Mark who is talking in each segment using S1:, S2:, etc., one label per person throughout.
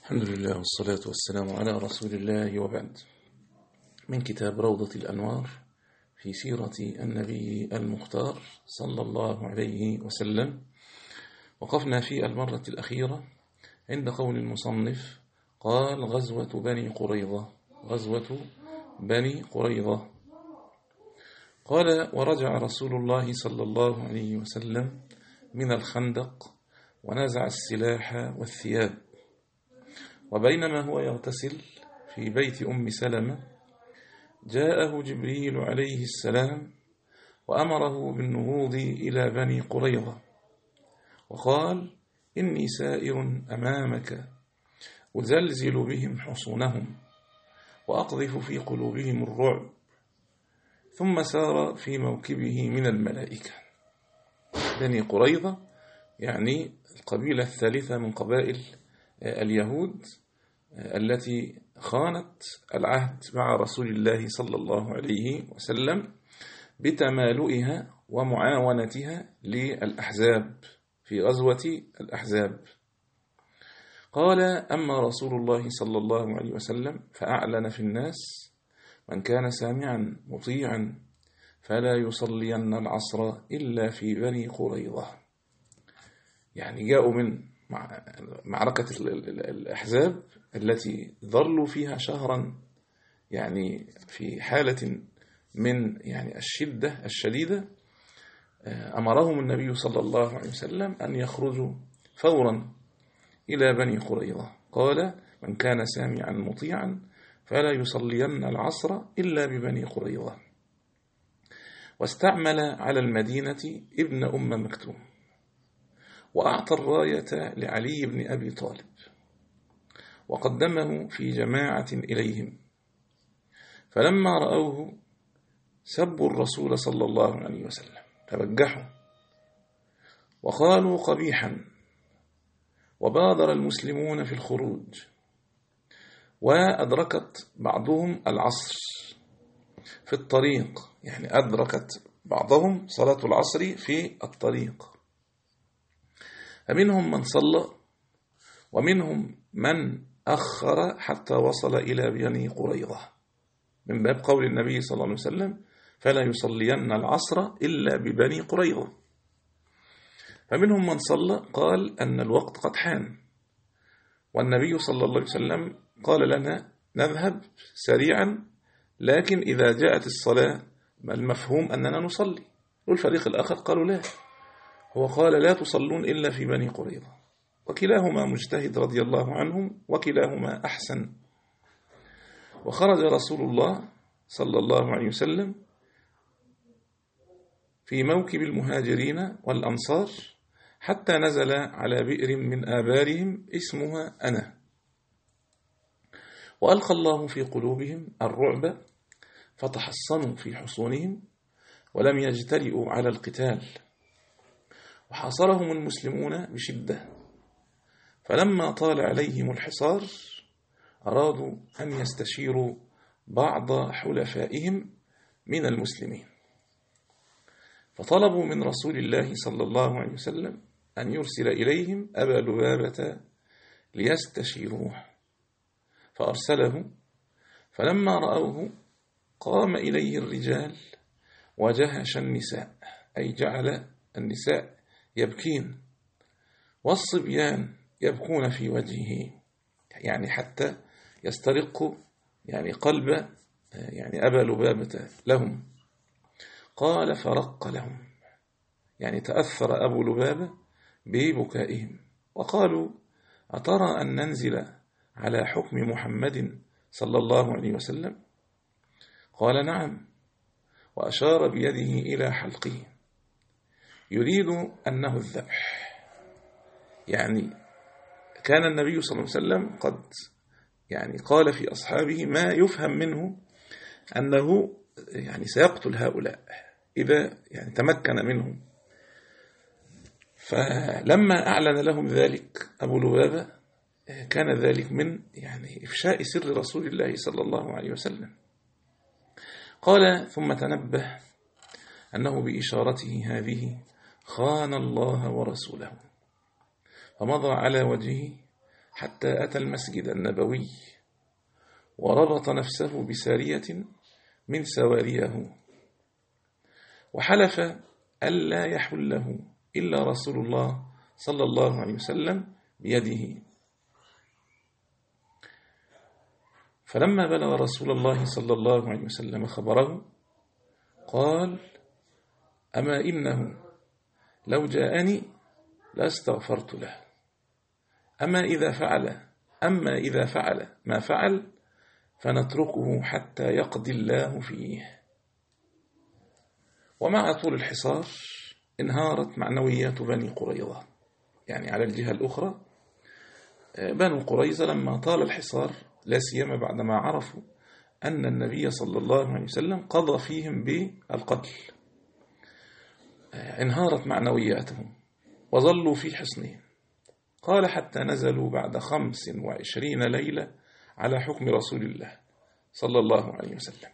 S1: الحمد لله والصلاة والسلام على رسول الله وبعد. من كتاب روضة الأنوار في سيرة النبي المختار صلى الله عليه وسلم. وقفنا في المرة الأخيرة عند قول المصنف قال غزوة بني قريظة. قال ورجع رسول الله صلى الله عليه وسلم من الخندق ونزع السلاح والثياب، وبينما هو يغتسل في بيت أم سلمة جاءه جبريل عليه السلام وأمره بالنهوض إلى بني قريظة، وقال إني سائر أمامك أزلزل بهم حصونهم وأقذف في قلوبهم الرعب. ثم سار في موكبه من الملائكة. بني قريظة يعني القبيلة الثالثة من قبائل اليهود التي خانت العهد مع رسول الله صلى الله عليه وسلم بتمالؤها ومعاونتها للأحزاب في غزوة الأحزاب. قال أما رسول الله صلى الله عليه وسلم فأعلن في الناس من كان سامعا مطيعا فلا يصلين العصر إلا في بني قريظة. يعني جاءوا من معركة الأحزاب التي ظلوا فيها شهرا، يعني في حالة من يعني الشدة الشديدة. أمرهم النبي صلى الله عليه وسلم أن يخرجوا فورا إلى بني قريظة. قال من كان سامعا مطيعا فلا يصلين العصر إلا ببني قريظة. واستعمل على المدينة ابن أم مكتوم، وأعطى الراية لعلي بن أبي طالب، وقدمه في جماعة إليهم. فلما رأوه سبوا الرسول صلى الله عليه وسلم، تبجحوا وقالوا قبيحا، وبادر المسلمون في الخروج، وأدركت بعضهم العصر في الطريق، يعني أدركت بعضهم صلاة العصر في الطريق. فمنهم من صلى ومنهم من أخر حتى وصل إلى بني قريظة، من باب قول النبي صلى الله عليه وسلم فلا يصلين العصر إلا ببني قريظة. فمنهم من صلى قال أن الوقت قد حان، والنبي صلى الله عليه وسلم قال لنا نذهب سريعا، لكن إذا جاءت الصلاة المفهوم أننا نصلي. والفريق الآخر قالوا لا، هو قال لا تصلون إلا في بني قريظة. وكلاهما مجتهد رضي الله عنهم، وكلاهما أحسن. وخرج رسول الله صلى الله عليه وسلم في موكب المهاجرين والأنصار حتى نزل على بئر من آبارهم اسمها أنا، وألقى الله في قلوبهم الرعب فتحصنوا في حصونهم ولم يجترئوا على القتال، وحاصرهم المسلمون بشدة. فلما طال عليهم الحصار أرادوا أن يستشيروا بعض حلفائهم من المسلمين، فطلبوا من رسول الله صلى الله عليه وسلم أن يرسل إليهم أبا لبابة ليستشيروه. فأرسله، فلما رأوه قام إليه الرجال وجهش النساء، أي جعل النساء يبكين والصبيان يبكون في وجهه، يعني حتى يسترق يعني قلب يعني أبا لبابة لهم. قال فرق لهم، يعني تأثر أبو لبابة ببكائهم، وقالوا أترى أن ننزل على حكم محمد صلى الله عليه وسلم؟ قال نعم، وأشار بيده إلى حلقه يريد أنه الذبح. يعني كان النبي صلى الله عليه وسلم قد يعني قال في أصحابه ما يفهم منه أنه يعني سيقتل هؤلاء إذا يعني تمكن منهم. فلما أعلن لهم ذلك أبو لبابة كان ذلك من يعني إفشاء سر رسول الله صلى الله عليه وسلم. قال ثم تنبه أنه بإشارته هذه خان الله ورسوله، فمضى على وجهه حتى أتى المسجد النبوي وربط نفسه بسارية من سواريه، وحلف ألا يحله إلا رسول الله صلى الله عليه وسلم بيده. فلما بلغ رسول الله صلى الله عليه وسلم خبره قال: أما إنه لو جاءني لاستغفرت له، أما إذا فعل ما فعل فنتركه حتى يقضي الله فيه. ومع طول الحصار انهارت معنويات بني قريظة. يعني على الجهة الأخرى بنو قريظة لما طال الحصار، لا سيما بعدما عرفوا أن النبي صلى الله عليه وسلم قضى فيهم بالقتل، انهارت معنوياتهم وظلوا في حصنهم. قال: حتى نزلوا بعد 25 ليلة على حكم رسول الله صلى الله عليه وسلم.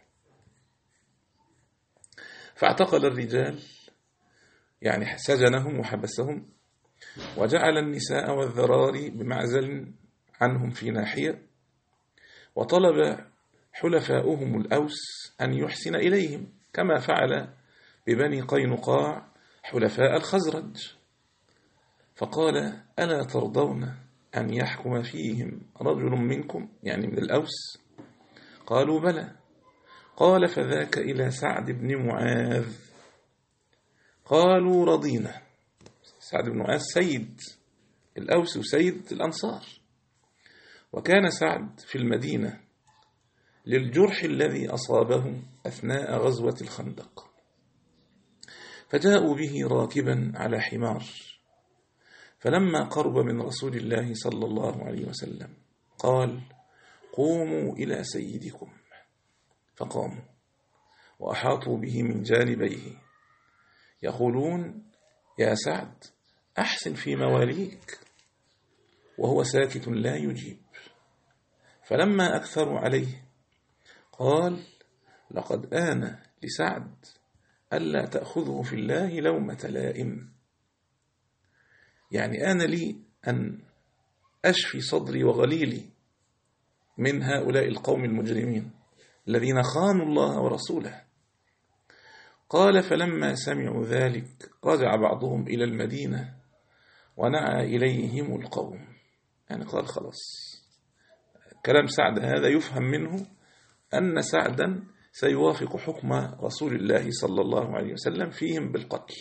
S1: فاعتقل الرجال، يعني سجنهم وحبسهم، وجعل النساء والذراري بمعزل عنهم في ناحية، وطلب حلفاؤهم الأوس أن يحسن إليهم كما فعل ببني قينقاع حلفاء الخزرج. فقال: ألا ترضون أن يحكم فيهم رجل منكم، يعني من الأوس؟ قالوا: بلى. قال: فذاك إلى سعد بن معاذ. قالوا: رضينا. سعد بن معاذ سيد الأوس وسيد الأنصار، وكان سعد في المدينة للجرح الذي أصابه أثناء غزوة الخندق، فجاءوا به راكبا على حمار. فلما قرب من رسول الله صلى الله عليه وسلم قال: قوموا إلى سيدكم. فقاموا وأحاطوا به من جانبيه يقولون: يا سعد، أحسن في مواليك. وهو ساكت لا يجيب. فلما أكثروا عليه قال: لقد آن لسعد ألا تأخذه في الله لومة لائم. يعني آن لي أن أشفي صدري وغليلي من هؤلاء القوم المجرمين الذين خانوا الله ورسوله. قال: فلما سمعوا ذلك رجع بعضهم إلى المدينة ونعى إليهم القوم. يعني قال: خلاص، كلام سعد هذا يفهم منه أن سعدا سيوافق حكم رسول الله صلى الله عليه وسلم فيهم بالقتل.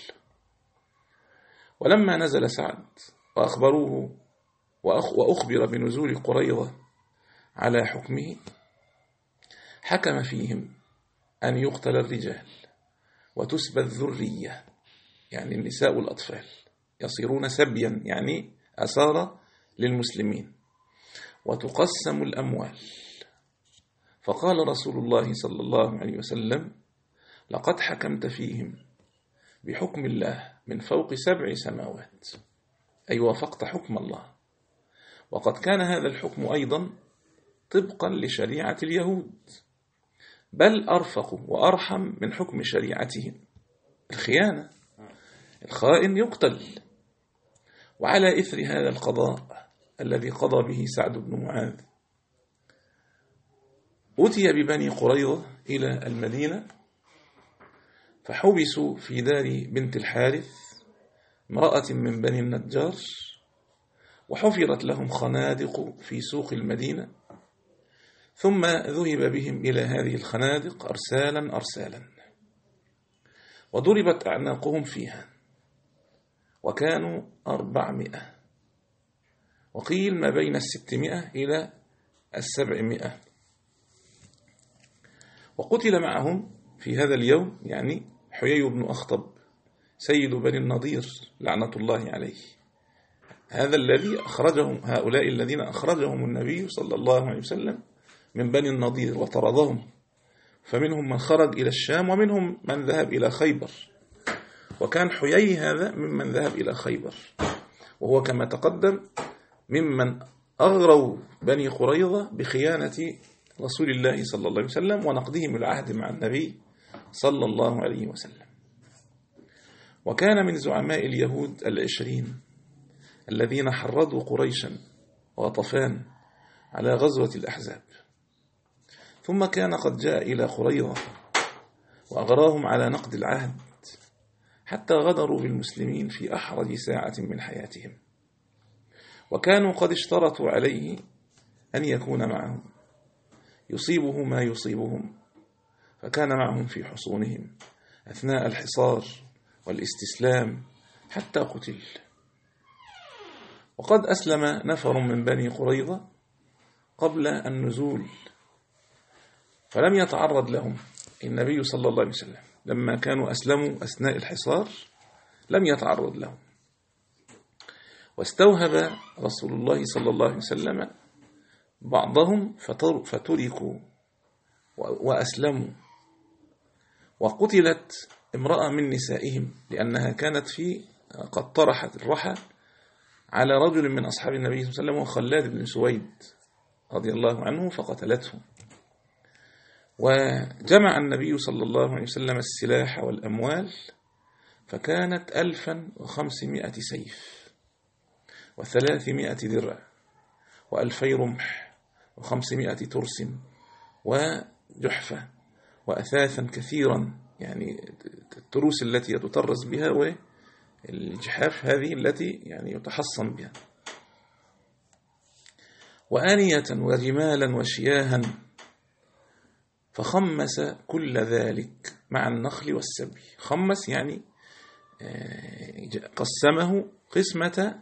S1: ولما نزل سعد وأخبروه وأخبر بنزول قريظة على حكمه، حكم فيهم أن يقتل الرجال وتسبى الذرية، يعني النساء والأطفال يصيرون سبيا، يعني أسارى للمسلمين، وتقسم الأموال. فقال رسول الله صلى الله عليه وسلم: لقد حكمت فيهم بحكم الله من فوق 7 سماوات، أي وافقت حكم الله. وقد كان هذا الحكم أيضا طبقا لشريعة اليهود، بل أرفق وأرحم من حكم شريعتهم. الخيانة، الخائن يقتل. وعلى إثر هذا القضاء الذي قضى به سعد بن معاذ، أتي ببني قريظة إلى المدينة، فحبسوا في دار بنت الحارث امرأة من بني النجار، وحفرت لهم خنادق في سوق المدينة، ثم ذهب بهم إلى هذه الخنادق أرسالا أرسالا، وضربت أعناقهم فيها، وكانوا 400، وقيل ما بين 600 إلى 700. وقتل معهم في هذا اليوم يعني حيي بن أخطب سيد بني النضير لعنة الله عليه، هذا الذي أخرجهم، هؤلاء الذين أخرجهم النبي صلى الله عليه وسلم من بني النضير وطردهم، فمنهم من خرج إلى الشام ومنهم من ذهب إلى خيبر، وكان حيي هذا ممن ذهب إلى خيبر، وهو كما تقدم ممن أغروا بني قريظة بخيانة رسول الله صلى الله عليه وسلم ونقضهم العهد مع النبي صلى الله عليه وسلم. وكان من زعماء اليهود 20 الذين حرضوا قريشا وغطفان على غزوة الأحزاب. ثم كان قد جاء إلى قريظة وأغراهم على نقض العهد حتى غدروا بالمسلمين في أحرج ساعة من حياتهم، وكانوا قد اشترطوا عليه أن يكون معهم يصيبه ما يصيبهم، فكان معهم في حصونهم أثناء الحصار والاستسلام حتى قتل. وقد أسلم نفر من بني قريظة قبل النزول، فلم يتعرض لهم النبي صلى الله عليه وسلم لما كانوا أسلموا أثناء الحصار، لم يتعرض لهم. واستوهب رسول الله صلى الله عليه وسلم بعضهم فتركوا وأسلموا. وقتلت امرأة من نسائهم لأنها كانت قد طرحت الرحى على رجل من أصحاب النبي صلى الله عليه وسلم وخلاد بن سويد رضي الله عنه فقتلته. وجمع النبي صلى الله عليه وسلم السلاح والأموال، فكانت 1500 سيف و300 درع و2000 رمح و500 ترس وجحفة وأثاثا كثيرا، يعني التروس التي تطرز بها والجحاف هذه التي يعني يتحصن بها، وآنية ورمالا وشياها. فخمس كل ذلك مع النخل والسبي. خمس يعني قسمه قسمة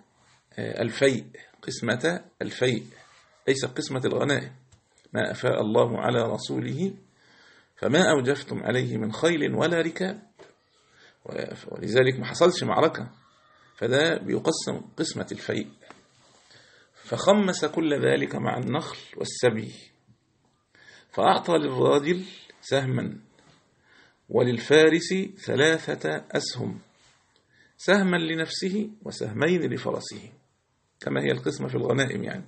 S1: الفيء، ليس قسمة الغنائم، ما أفاء الله على رسوله فما أوجفتم عليه من خيل ولا ركاب، ولذلك ما حصلش معركة، فده بيقسم قسمة الفيء. فخمس كل ذلك مع النخل والسبي، فأعطى للراجل سهما وللفارس 3 أسهم، سهما لنفسه وسهمين لفرسه، كما هي القسمة في الغنائم يعني.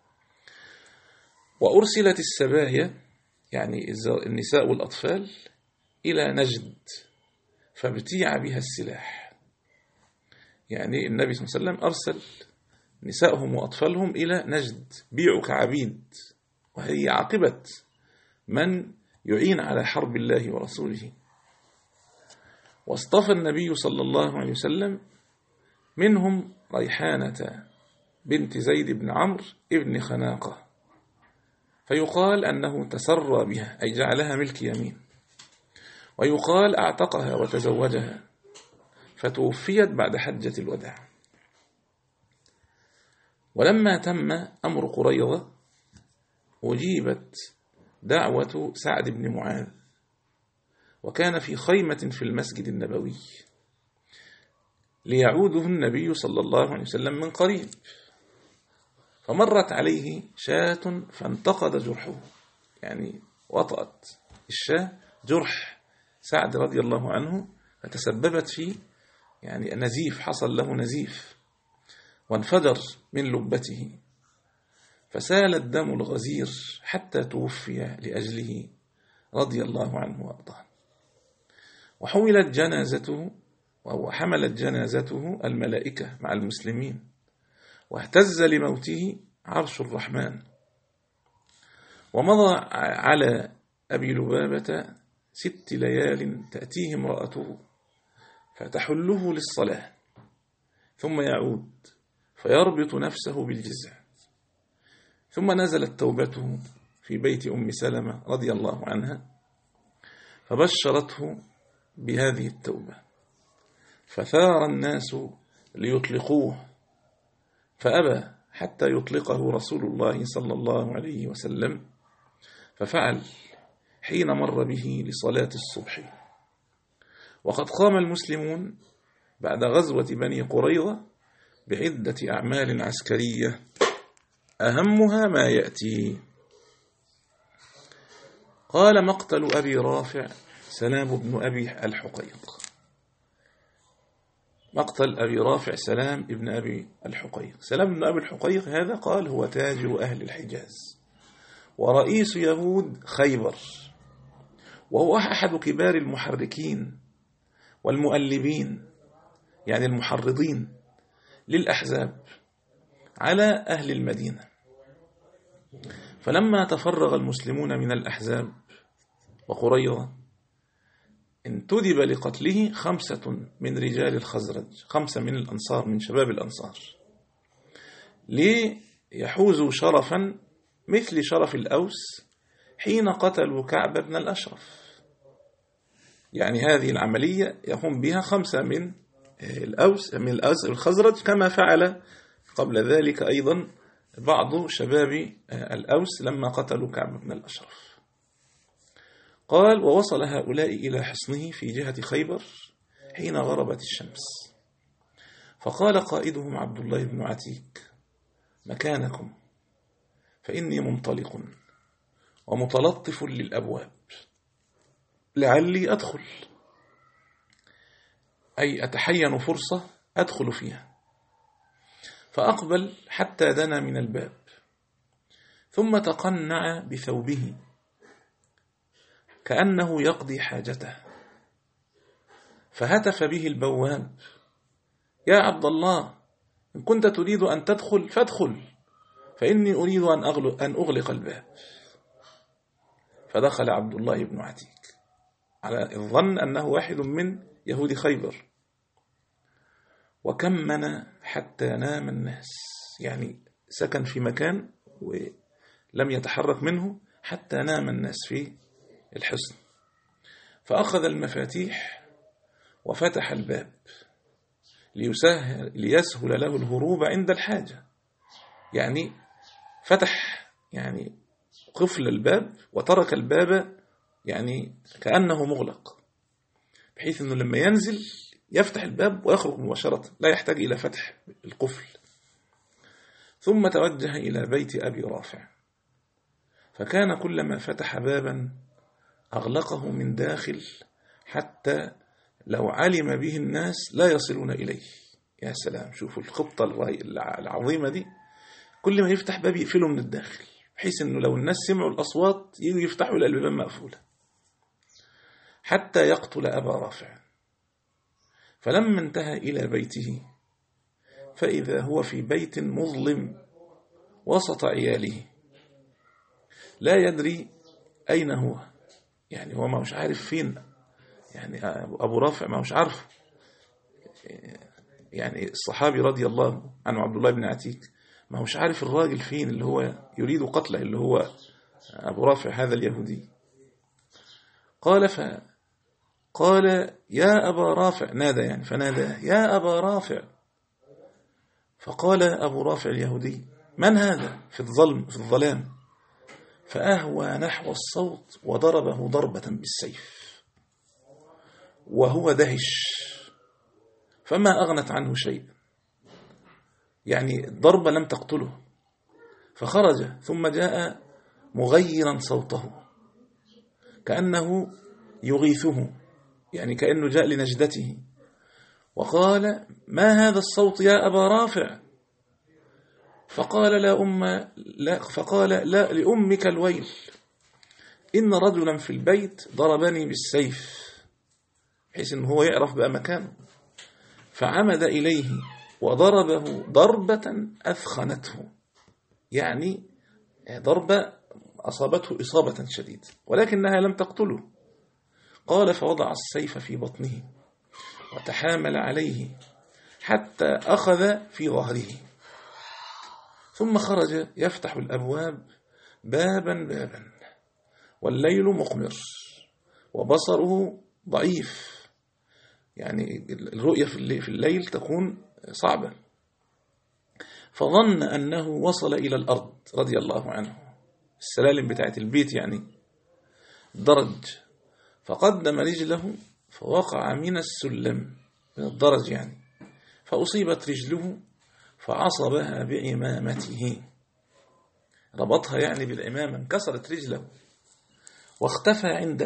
S1: وأرسلت السبايا يعني النساء والأطفال إلى نجد فابتيع بها السلاح، يعني النبي صلى الله عليه وسلم أرسل نسائهم وأطفالهم إلى نجد بيعوا كعبيد، وهي عاقبة من يعين على حرب الله ورسوله. واصطفى النبي صلى الله عليه وسلم منهم ريحانة بنت زيد بن عمرو ابن خناقة، فيقال أنه تسرى بها أي جعلها ملك يمين، ويقال أعتقها وتزوجها، فتوفيت بعد حجة الوداع. ولما تم أمر قريظة أجيبت دعوة سعد بن معاذ، وكان في خيمة في المسجد النبوي ليعوده النبي صلى الله عليه وسلم من قريب، فمرت عليه شاة فانتقد جرحه، يعني وطأت الشاة جرح سعد رضي الله عنه، فتسببت فيه يعني نزيف، حصل له نزيف وانفجر من لبته، فسال الدم الغزير حتى توفي لأجله رضي الله عنه وأرضاه. وحملت جنازته الملائكة مع المسلمين، واهتز لموته عرش الرحمن. ومضى على أبي لبابة 6 ليال تأتيه امرأته فتحله للصلاة، ثم يعود فيربط نفسه بالجزع. ثم نزلت توبته في بيت أم سلمة رضي الله عنها، فبشرته بهذه التوبة، فثار الناس ليطلقوه، فأبى حتى يطلقه رسول الله صلى الله عليه وسلم، ففعل حين مر به لصلاة الصبح. وقد قام المسلمون بعد غزوة بني قريظة بعدة أعمال عسكرية أهمها ما يأتي. قال: مقتل أبي رافع سلام بن أبي الحقيق. مقتل أبي رافع سلام بن أبي الحقيق. سلام بن أبي الحقيق هذا قال هو تاجر أهل الحجاز ورئيس يهود خيبر، وهو أحد كبار المحركين والمؤلبين، يعني المحرضين للأحزاب على أهل المدينة. فلما تفرغ المسلمون من الأحزاب وقريظة انتدب لقتله 5 من رجال الخزرج، 5 من الأنصار، من شباب الأنصار، ليحوزوا شرفا مثل شرف الأوس حين قتلوا كعب بن الأشرف. يعني هذه العملية يقوم بها 5 من الأوس الخزرج، كما فعل قبل ذلك أيضا بعض شباب الأوس لما قتلوا كعب بن الأشرف. قال: ووصل هؤلاء إلى حصنه في جهة خيبر حين غربت الشمس، فقال قائدهم عبد الله بن عتيك: مكانكم، فإني منطلق ومتلطف للأبواب لعلي أدخل، أي أتحين فرصة أدخل فيها. فأقبل حتى دنا من الباب، ثم تقنع بثوبه كأنه يقضي حاجته، فهتف به البواب: يا عبد الله، إن كنت تريد أن تدخل فادخل، فإني أريد أن أغلق الباب. فدخل عبد الله بن عتيك على الظن أنه واحد من يهود خيبر، وكمن حتى نام الناس، يعني سكن في مكان ولم يتحرك منه حتى نام الناس في الحصن. فأخذ المفاتيح وفتح الباب ليسهل له الهروب عند الحاجة، يعني فتح يعني قفل الباب وترك الباب يعني كأنه مغلق، بحيث أنه لما ينزل يفتح الباب ويخرج مباشرة، لا يحتاج إلى فتح القفل. ثم توجه إلى بيت أبي رافع، فكان كلما فتح بابا أغلقه من داخل، حتى لو علم به الناس لا يصلون إليه. يا سلام، شوفوا الخطة العظيمة دي، كل ما يفتح باب يقفله من الداخل، بحيث أنه لو الناس سمعوا الأصوات يجوا يفتحوا الباب مقفولة حتى يقتل أبا رافع. فلما انتهى إلى بيته فإذا هو في بيت مظلم وسط عياله، لا يدري أين هو، يعني هو ما مش عارف فين، يعني أبو رافع ما مش عارف. يعني الصحابي رضي الله عنه عبد الله بن عتيك ما مش عارف الراجل فين اللي هو يريد قتله، اللي هو أبو رافع هذا اليهودي. قال يا أبا رافع، نادى يعني، فنادى يا أبا رافع. فقال أبو رافع اليهودي: من هذا؟ في الظلام. فأهوى نحو الصوت وضربه ضربة بالسيف وهو دهش، فما أغنت عنه شيء، يعني الضربة لم تقتله. فخرج ثم جاء مغيرا صوته كأنه يغيثه، يعني كأنه جاء لنجدته، وقال: ما هذا الصوت يا أبا رافع؟ فقال لا لأمك الويل، إن رجلا في البيت ضربني بالسيف، بحيث أنه هو يعرف بقى مكانه. فعمد إليه وضربه ضربة أثخنته، يعني ضربة أصابته إصابة شديدة ولكنها لم تقتله. قال: فوضع السيف في بطنه وتحامل عليه حتى أخذ في ظهره، ثم خرج يفتح الأبواب بابا بابا، والليل مقمر وبصره ضعيف، يعني الرؤية في الليل تكون صعبة. فظن أنه وصل إلى الأرض رضي الله عنه، السلالم بتاعت البيت يعني درج، فقدم رجله فوقع من السلم، من الدرج يعني، فأصيبت رجله فعصبها بعمامته، ربطها يعني بالعمامة، انكسرت رجله، واختفى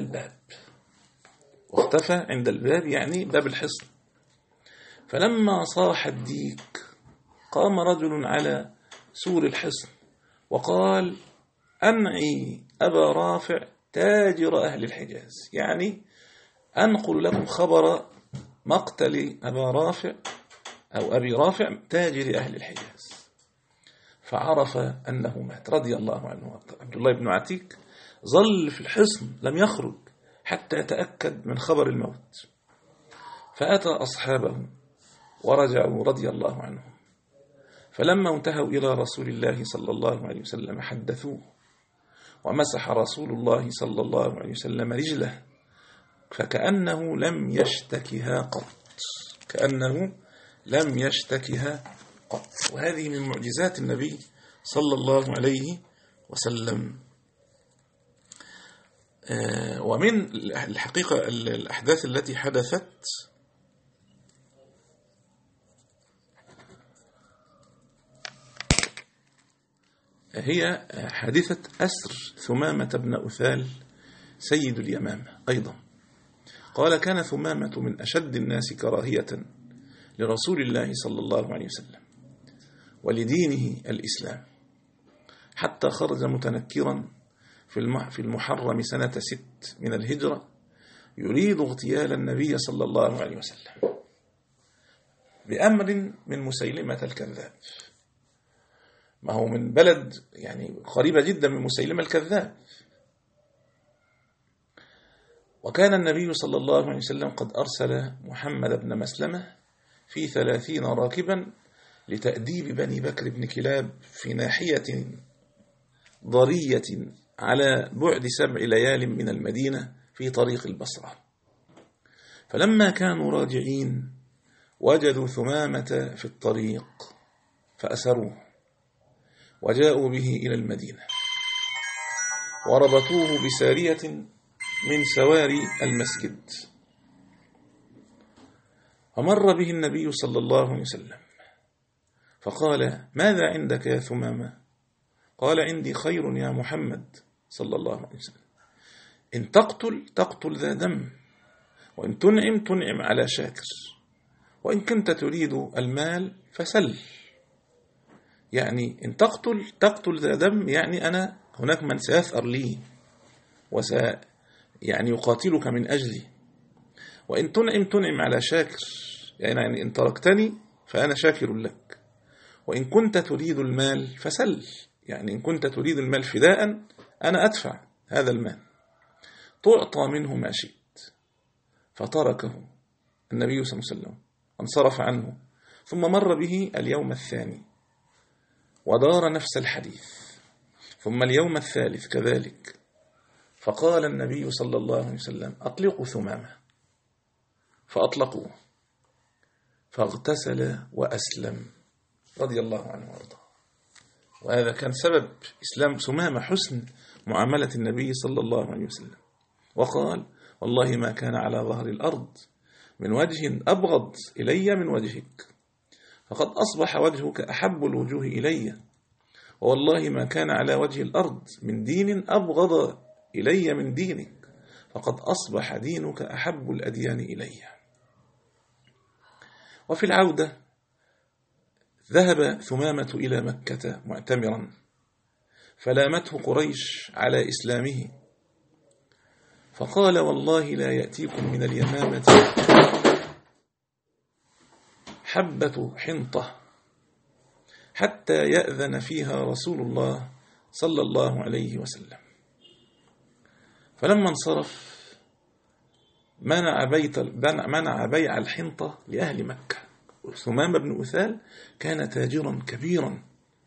S1: عند الباب يعني باب الحصن. فلما صاح الديك قام رجل على سور الحصن وقال: أنعي أبا رافع تاجر أهل الحجاز، يعني أنقل لكم خبر مقتل أبا رافع أو أبي رافع تاجر أهل الحجاز. فعرف أنه مات رضي الله عنه. عبد الله بن عتيك ظل في الحصن لم يخرج حتى يتأكد من خبر الموت، فأتى أصحابه ورجعوا رضي الله عنهم، فلما انتهوا إلى رسول الله صلى الله عليه وسلم حدثوه، ومسح رسول الله صلى الله عليه وسلم رجله فكأنه لم يشتكها قط، كأنه لم يشتكها قط. وهذه من معجزات النبي صلى الله عليه وسلم. ومن الحقيقة الأحداث التي حدثت هي حادثة أسر ثمامة بن أثال سيد اليمامة أيضا. قال: كان ثمامة من أشد الناس كراهية لرسول الله صلى الله عليه وسلم ولدينه الإسلام، حتى خرج متنكرا في المحرم سنة 6 من الهجرة يريد اغتيال النبي صلى الله عليه وسلم بأمر من مسيلمة الكذاب. ما هو من بلد يعني قريبة جدا من مسيلمة الكذاب. وكان النبي صلى الله عليه وسلم قد أرسل محمد بن مسلمة في 30 راكبا لتأديب بني بكر بن كلاب في ناحية ضرية على بعد 7 ليال من المدينة في طريق البصرة. فلما كانوا راجعين وجدوا ثمامة في الطريق فأسروه وجاءوا به إلى المدينة وربطوه بسارية من سواري المسجد. فمر به النبي صلى الله عليه وسلم فقال: ماذا عندك يا ثمامة؟ قال: عندي خير يا محمد صلى الله عليه وسلم، إن تقتل ذا دم، وإن تنعم على شاكر، وإن كنت تريد المال فسل. يعني إن تقتل ذا دم، يعني أنا هناك من سيثأر لي يعني يقاتلك من أجلي. وإن تنعم على شاكر، يعني إن تركتني فأنا شاكر لك. وإن كنت تريد المال فسل، يعني إن كنت تريد المال فداء أنا أدفع هذا المال، تعطى منه ما شئت. فتركه النبي صلى الله عليه وسلم، انصرف عنه، ثم مر به اليوم الثاني ودار نفس الحديث، ثم اليوم الثالث كذلك. فقال النبي صلى الله عليه وسلم: أطلقوا ثمامة. فأطلقوه فاغتسل وأسلم رضي الله عنه وارضاه. وهذا كان سبب إسلام ثمامة حسن معاملة النبي صلى الله عليه وسلم. وقال: والله ما كان على ظهر الأرض من وجه أبغض إلي من وجهك، فقد أصبح وجهك أحب الوجوه إلي، والله ما كان على وجه الأرض من دين أبغض إلي من دينك، فقد أصبح دينك أحب الأديان إلي. وفي العودة ذهب ثمامة إلى مكة معتمرا، فلامته قريش على إسلامه، فقال: والله لا يأتيكم من اليمامة حبة حنطة حتى يأذن فيها رسول الله صلى الله عليه وسلم. فلما انصرف منع بيع الحنطة لأهل مكة. ثمامة بن أثال كان تاجرا كبيرا،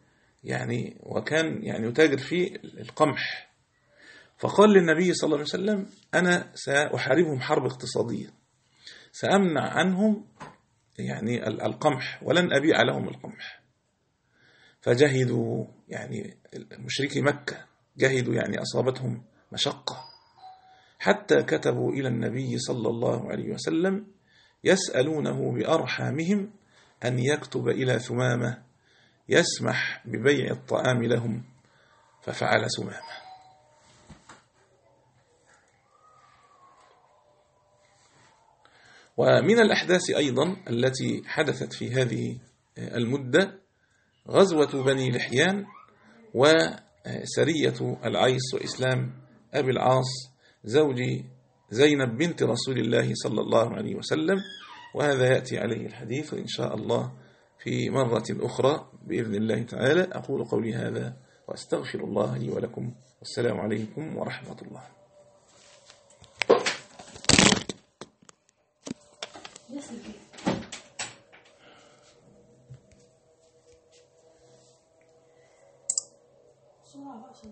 S1: وكان يتاجر في القمح. فقال للنبي صلى الله عليه وسلم: أنا سأحاربهم حرب اقتصادية، سأمنع عنهم القمح ولن أبيع لهم القمح. فجهدوا مشركي مكة جهدوا أصابتهم مشقة، حتى كتبوا إلى النبي صلى الله عليه وسلم يسألونه بأرحامهم أن يكتب إلى ثمامة يسمح ببيع الطعام لهم، ففعل ثمامة. ومن الأحداث أيضا التي حدثت في هذه المدة غزوة بني لحيان وسرية العيص وإسلام أبي العاص زوج زينب بنت رسول الله صلى الله عليه وسلم. وهذا يأتي عليه الحديث إن شاء الله في مرة أخرى بإذن الله تعالى. أقول قولي هذا وأستغفر الله لي ولكم، والسلام عليكم ورحمة الله.